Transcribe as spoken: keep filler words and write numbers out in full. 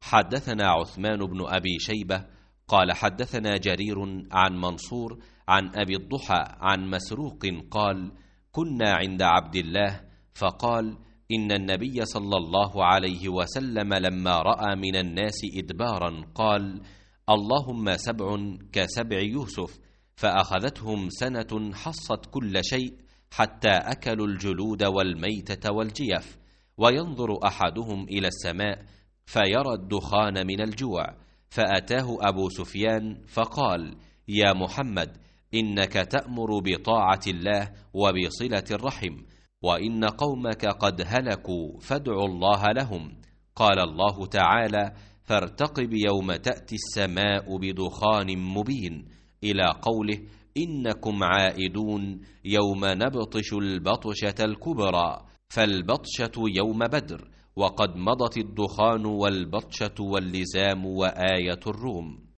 حدثنا عثمان بن أبي شيبة قال حدثنا جرير عن منصور عن أبي الضحى عن مسروق قال كنا عند عبد الله فقال إن النبي صلى الله عليه وسلم لما رأى من الناس إدبارا قال اللهم سبع كسبع يوسف، فأخذتهم سنة حصت كل شيء حتى أكلوا الجلود والميتة والجيف، وينظر أحدهم إلى السماء فيرى الدخان من الجوع، فأتاه أبو سفيان فقال يا محمد إنك تأمر بطاعة الله وبصلة الرحم، وإن قومك قد هلكوا فادعوا الله لهم. قال الله تعالى فارتقب يوم تأتي السماء بدخان مبين، إلى قوله إنكم عائدون يوم نبطش البطشة الكبرى، فالبطشة يوم بدر، وقد مضت الدخان والبطشة واللزام وآية الروم.